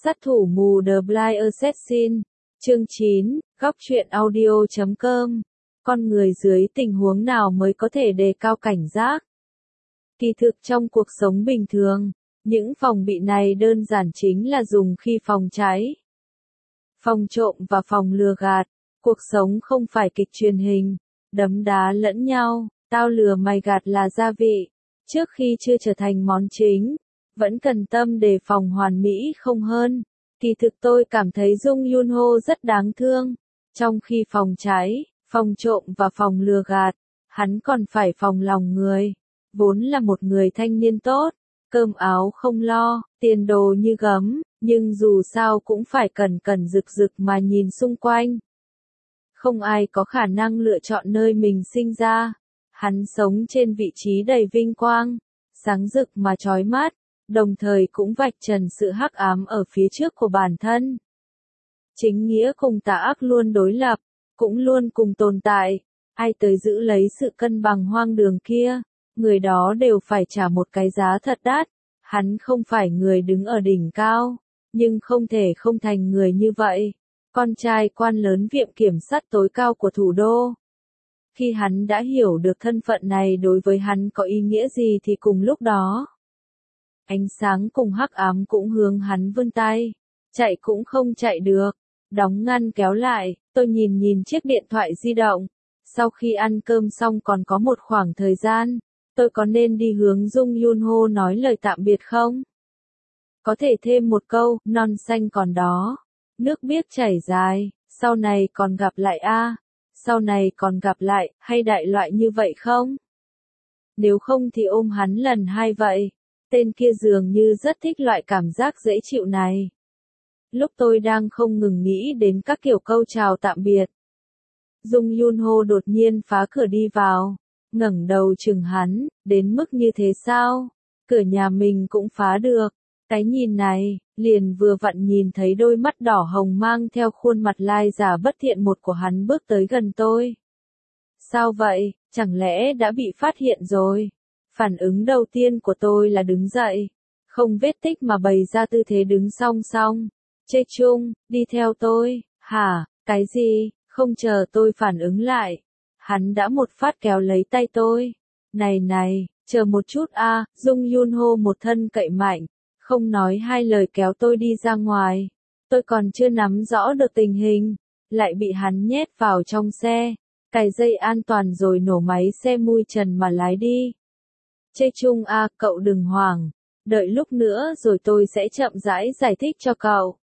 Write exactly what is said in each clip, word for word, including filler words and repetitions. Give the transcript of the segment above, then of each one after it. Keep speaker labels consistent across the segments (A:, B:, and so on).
A: Sát thủ mù The Blind Assassin, chương chín, góc truyện audio chấm com. Con người dưới tình huống nào mới có thể đề cao cảnh giác? Kỳ thực trong cuộc sống bình thường, những phòng bị này đơn giản chính là dùng khi phòng cháy, phòng trộm và phòng lừa gạt. Cuộc sống không phải kịch truyền hình, đấm đá lẫn nhau, tao lừa mày gạt là gia vị. Trước khi chưa trở thành món chính, vẫn cần tâm đề phòng hoàn mỹ không hơn. Kỳ thực tôi cảm thấy Jung Yun Ho rất đáng thương. Trong khi phòng cháy, phòng trộm và phòng lừa gạt, hắn còn phải phòng lòng người. Vốn là một người thanh niên tốt, cơm áo không lo, tiền đồ như gấm, nhưng dù sao cũng phải cẩn cẩn rực rực mà nhìn xung quanh. Không ai có khả năng lựa chọn nơi mình sinh ra. Hắn sống trên vị trí đầy vinh quang, sáng rực mà chói mắt, đồng thời cũng vạch trần sự hắc ám ở phía trước của bản thân. Chính nghĩa cùng tà ác luôn đối lập, cũng luôn cùng tồn tại. Ai tới giữ lấy sự cân bằng hoang đường kia, người đó đều phải trả một cái giá thật đắt. Hắn không phải người đứng ở đỉnh cao, nhưng không thể không thành người như vậy. Con trai quan lớn viện kiểm sát tối cao của thủ đô. Khi hắn đã hiểu được thân phận này đối với hắn có ý nghĩa gì thì cùng lúc đó, ánh sáng cùng hắc ám cũng hướng hắn vươn tay. Chạy cũng không chạy được. Đóng ngăn kéo lại, tôi nhìn nhìn chiếc điện thoại di động. Sau khi ăn cơm xong còn có một khoảng thời gian, tôi có nên đi hướng Jung Yun Ho nói lời tạm biệt không? Có thể thêm một câu, non xanh còn đó, nước biếc chảy dài, sau này còn gặp lại a, sau này còn gặp lại, hay đại loại như vậy không? Nếu không thì ôm hắn lần hai vậy. Tên kia dường như rất thích loại cảm giác dễ chịu này. Lúc tôi đang không ngừng nghĩ đến các kiểu câu chào tạm biệt, Jung Yun Ho đột nhiên phá cửa đi vào, ngẩng đầu chừng hắn, đến mức như thế sao? Cửa nhà mình cũng phá được. Cái nhìn này, liền vừa vặn nhìn thấy đôi mắt đỏ hồng mang theo khuôn mặt lai giả bất thiện một của hắn bước tới gần tôi. Sao vậy, chẳng lẽ đã bị phát hiện rồi? Phản ứng đầu tiên của tôi là đứng dậy, không vết tích mà bày ra tư thế đứng song song. Chê Chung, đi theo tôi. Hả, cái gì? Không chờ tôi phản ứng lại, hắn đã một phát kéo lấy tay tôi. Này này, chờ một chút a. Jung Yun Ho một thân cậy mạnh, không nói hai lời kéo tôi đi ra ngoài. Tôi còn chưa nắm rõ được tình hình, lại bị hắn nhét vào trong xe, cài dây an toàn rồi nổ máy xe mui trần mà lái đi. Chê Chung a, cậu đừng hoảng, đợi lúc nữa rồi tôi sẽ chậm rãi giải thích cho cậu.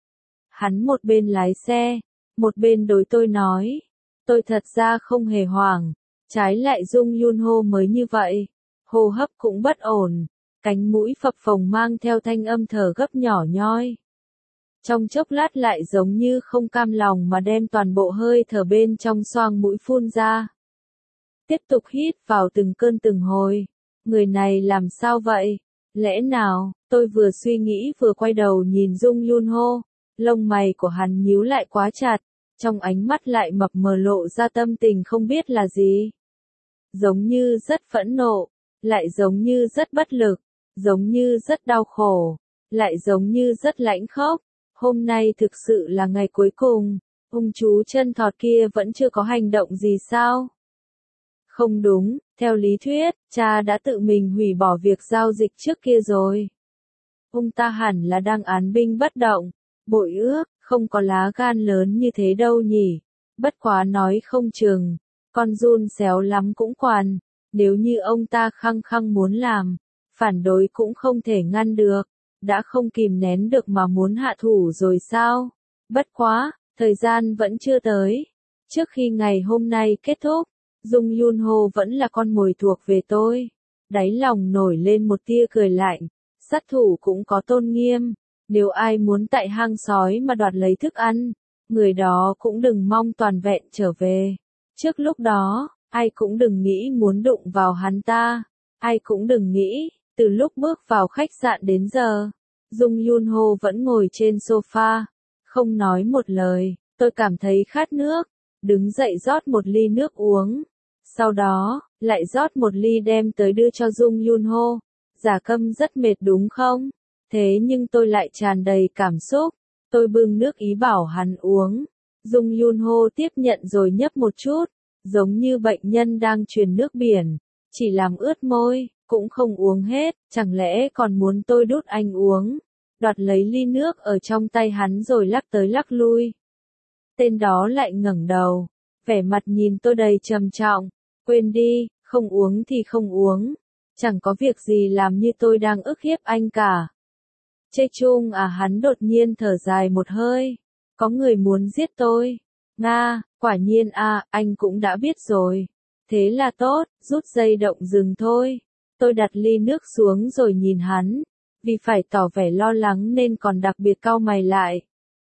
A: Hắn một bên lái xe, một bên đối tôi nói, tôi thật ra không hề hoảng, trái lại Jung Yun Ho mới như vậy, hô hấp cũng bất ổn, cánh mũi phập phồng mang theo thanh âm thở gấp nhỏ nhoi. Trong chốc lát lại giống như không cam lòng mà đem toàn bộ hơi thở bên trong xoang mũi phun ra. Tiếp tục hít vào từng cơn từng hồi, người này làm sao vậy? Lẽ nào, tôi vừa suy nghĩ vừa quay đầu nhìn Jung Yun Ho. Lông mày của hắn nhíu lại quá chặt, trong ánh mắt lại mập mờ lộ ra tâm tình không biết là gì. Giống như rất phẫn nộ, lại giống như rất bất lực, giống như rất đau khổ, lại giống như rất lãnh khốc. Hôm nay thực sự là ngày cuối cùng, ông chú chân thọt kia vẫn chưa có hành động gì sao? Không đúng, theo lý thuyết, cha đã tự mình hủy bỏ việc giao dịch trước kia rồi. Ông ta hẳn là đang án binh bất động. Bội ước, không có lá gan lớn như thế đâu nhỉ. Bất quá nói không chừng, con giun xéo lắm cũng quản. Nếu như ông ta khăng khăng muốn làm, phản đối cũng không thể ngăn được. Đã không kìm nén được mà muốn hạ thủ rồi sao? Bất quá, thời gian vẫn chưa tới. Trước khi ngày hôm nay kết thúc, Jung Yun Ho vẫn là con mồi thuộc về tôi. Đáy lòng nổi lên một tia cười lạnh. Sát thủ cũng có tôn nghiêm. Nếu ai muốn tại hang sói mà đoạt lấy thức ăn, người đó cũng đừng mong toàn vẹn trở về. Trước lúc đó, ai cũng đừng nghĩ muốn đụng vào hắn ta. Ai cũng đừng nghĩ, từ lúc bước vào khách sạn đến giờ, Jung Yun Ho vẫn ngồi trên sofa, không nói một lời. Tôi cảm thấy khát nước, đứng dậy rót một ly nước uống. Sau đó, lại rót một ly đem tới đưa cho Jung Yun Ho. Giả Câm rất mệt đúng không? Thế nhưng tôi lại tràn đầy cảm xúc. Tôi bưng nước ý bảo hắn uống. Dung Yun Ho tiếp nhận rồi nhấp một chút, giống như bệnh nhân đang truyền nước biển, chỉ làm ướt môi, cũng không uống hết, chẳng lẽ còn muốn tôi đút anh uống. Đoạt lấy ly nước ở trong tay hắn rồi lắc tới lắc lui. Tên đó lại ngẩng đầu, vẻ mặt nhìn tôi đầy trầm trọng, quên đi, không uống thì không uống, chẳng có việc gì làm như tôi đang ức hiếp anh cả. Chê chung à, hắn đột nhiên thở dài một hơi, có người muốn giết tôi. Nga, quả nhiên à, anh cũng đã biết rồi. Thế là tốt, rút dây động rừng thôi. Tôi đặt ly nước xuống rồi nhìn hắn, vì phải tỏ vẻ lo lắng nên còn đặc biệt cau mày lại.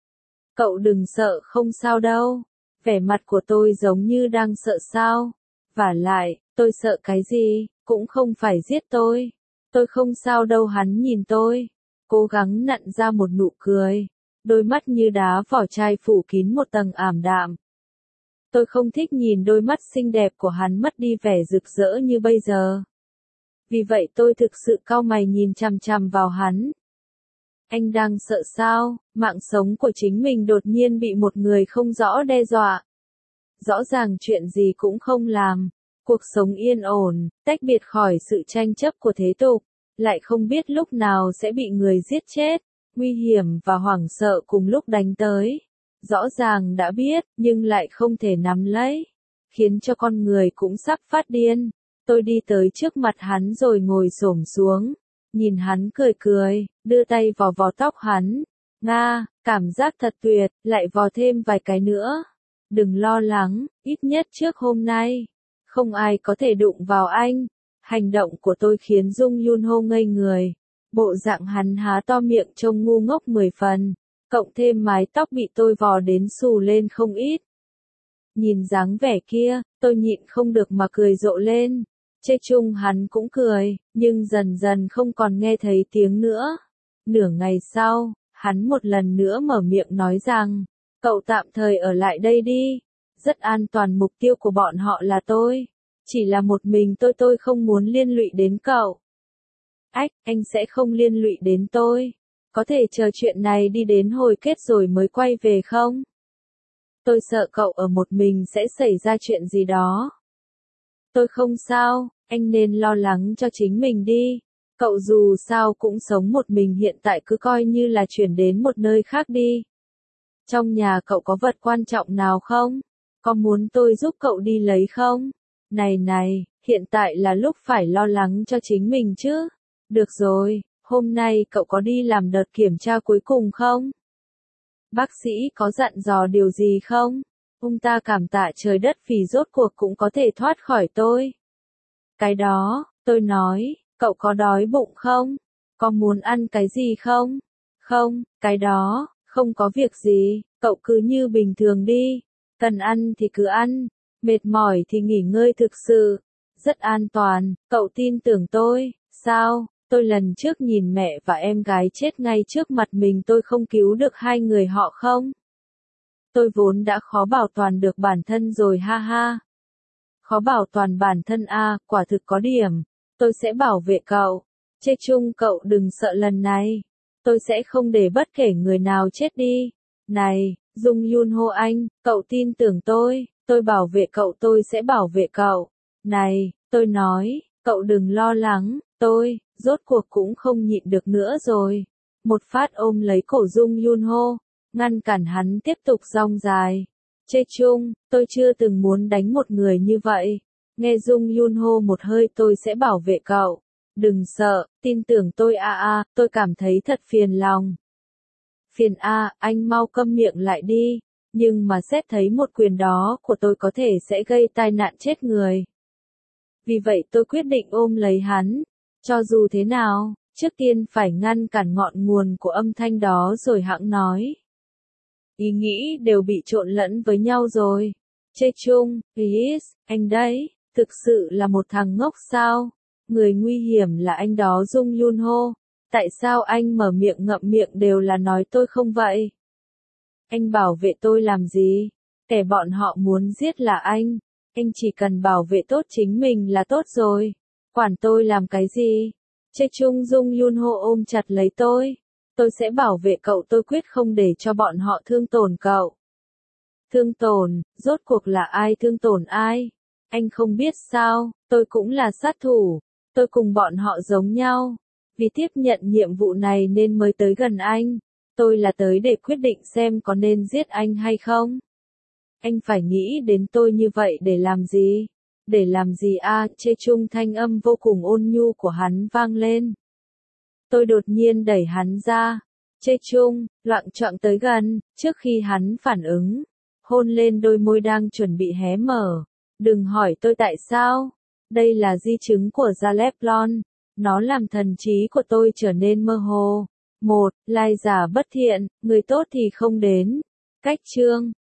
A: Cậu đừng sợ, không sao đâu. Vẻ mặt của tôi giống như đang sợ sao. Vả lại, tôi sợ cái gì, cũng không phải giết tôi. Tôi không sao đâu. Hắn nhìn tôi, cố gắng nặn ra một nụ cười. Đôi mắt như đá vỏ chai phủ kín một tầng ảm đạm. Tôi không thích nhìn đôi mắt xinh đẹp của hắn mất đi vẻ rực rỡ như bây giờ. Vì vậy tôi thực sự cau mày nhìn chằm chằm vào hắn. Anh đang sợ sao? Mạng sống của chính mình đột nhiên bị một người không rõ đe dọa. Rõ ràng chuyện gì cũng không làm. Cuộc sống yên ổn, tách biệt khỏi sự tranh chấp của thế tục. Lại không biết lúc nào sẽ bị người giết chết. Nguy hiểm và hoảng sợ cùng lúc đánh tới. Rõ ràng đã biết, nhưng lại không thể nắm lấy. Khiến cho con người cũng sắp phát điên. Tôi đi tới trước mặt hắn rồi ngồi xổm xuống. Nhìn hắn cười cười, đưa tay vò vò tóc hắn. Nga, cảm giác thật tuyệt, lại vò thêm vài cái nữa. Đừng lo lắng, ít nhất trước hôm nay. Không ai có thể đụng vào anh. Hành động của tôi khiến Dung Yun Ho ngây người. Bộ dạng hắn há to miệng trông ngu ngốc mười phần. Cộng thêm mái tóc bị tôi vò đến xù lên không ít. Nhìn dáng vẻ kia, tôi nhịn không được mà cười rộ lên. Chê chung hắn cũng cười, nhưng dần dần không còn nghe thấy tiếng nữa. Nửa ngày sau, hắn một lần nữa mở miệng nói rằng, cậu tạm thời ở lại đây đi. Rất an toàn, mục tiêu của bọn họ là tôi. Chỉ là một mình tôi tôi không muốn liên lụy đến cậu. Ách, anh sẽ không liên lụy đến tôi. Có thể chờ chuyện này đi đến hồi kết rồi mới quay về không? Tôi sợ cậu ở một mình sẽ xảy ra chuyện gì đó. Tôi không sao, anh nên lo lắng cho chính mình đi. Cậu dù sao cũng sống một mình, hiện tại cứ coi như là chuyển đến một nơi khác đi. Trong nhà cậu có vật quan trọng nào không? Có muốn tôi giúp cậu đi lấy không? Này này, hiện tại là lúc phải lo lắng cho chính mình chứ. Được rồi, hôm nay cậu có đi làm đợt kiểm tra cuối cùng không? Bác sĩ có dặn dò điều gì không? Ông ta cảm tạ trời đất vì rốt cuộc cũng có thể thoát khỏi tôi. Cái đó, tôi nói, cậu có đói bụng không? Có muốn ăn cái gì không? Không, cái đó, không có việc gì, cậu cứ như bình thường đi. Cần ăn thì cứ ăn, mệt mỏi thì nghỉ ngơi thực sự. Rất an toàn, cậu tin tưởng tôi, sao? Tôi lần trước nhìn mẹ và em gái chết ngay trước mặt mình, tôi không cứu được hai người họ không? Tôi vốn đã khó bảo toàn được bản thân rồi, ha ha. Khó bảo toàn bản thân à, quả thực có điểm. Tôi sẽ bảo vệ cậu. Chê chung, cậu đừng sợ lần này. Tôi sẽ không để bất kể người nào chết đi. Này, Dung Yun Ho anh, cậu tin tưởng tôi. Tôi bảo vệ cậu, tôi sẽ bảo vệ cậu. Này, tôi nói, cậu đừng lo lắng. Tôi, rốt cuộc cũng không nhịn được nữa rồi. Một phát ôm lấy cổ Dung Yun Ho, ngăn cản hắn tiếp tục rong dài. Chê chung, tôi chưa từng muốn đánh một người như vậy. Nghe Dung Yun Ho một hơi, tôi sẽ bảo vệ cậu. Đừng sợ, tin tưởng tôi a à a, à, tôi cảm thấy thật phiền lòng. Phiền a, à, anh mau câm miệng lại đi. Nhưng mà xét thấy một quyền đó của tôi có thể sẽ gây tai nạn chết người. Vì vậy tôi quyết định ôm lấy hắn. Cho dù thế nào, trước tiên phải ngăn cản ngọn nguồn của âm thanh đó rồi hẵng nói. Ý nghĩ đều bị trộn lẫn với nhau rồi. Chê chung, Is, anh đấy, thực sự là một thằng ngốc sao? Người nguy hiểm là anh đó, Dung Yun Ho. Tại sao anh mở miệng ngậm miệng đều là nói tôi không vậy? Anh bảo vệ tôi làm gì? Kẻ bọn họ muốn giết là anh. Anh chỉ cần bảo vệ tốt chính mình là tốt rồi. Quản tôi làm cái gì? Chê Chung Dung Yunho ôm chặt lấy tôi. Tôi sẽ bảo vệ cậu, tôi quyết không để cho bọn họ thương tổn cậu. Thương tổn, rốt cuộc là ai thương tổn ai? Anh không biết sao, tôi cũng là sát thủ. Tôi cùng bọn họ giống nhau. Vì tiếp nhận nhiệm vụ này nên mới tới gần anh. Tôi là tới để quyết định xem có nên giết anh hay không. Anh phải nghĩ đến tôi như vậy để làm gì? Để làm gì a? Chê Chung thanh âm vô cùng ôn nhu của hắn vang lên. Tôi đột nhiên đẩy hắn ra. Chê Chung, loạng choạng tới gần, trước khi hắn phản ứng. Hôn lên đôi môi đang chuẩn bị hé mở. Đừng hỏi tôi tại sao. Đây là di chứng của Zaleplon. Nó làm thần trí của tôi trở nên mơ hồ. Một, lai giả bất thiện, người tốt thì không đến. Cách chương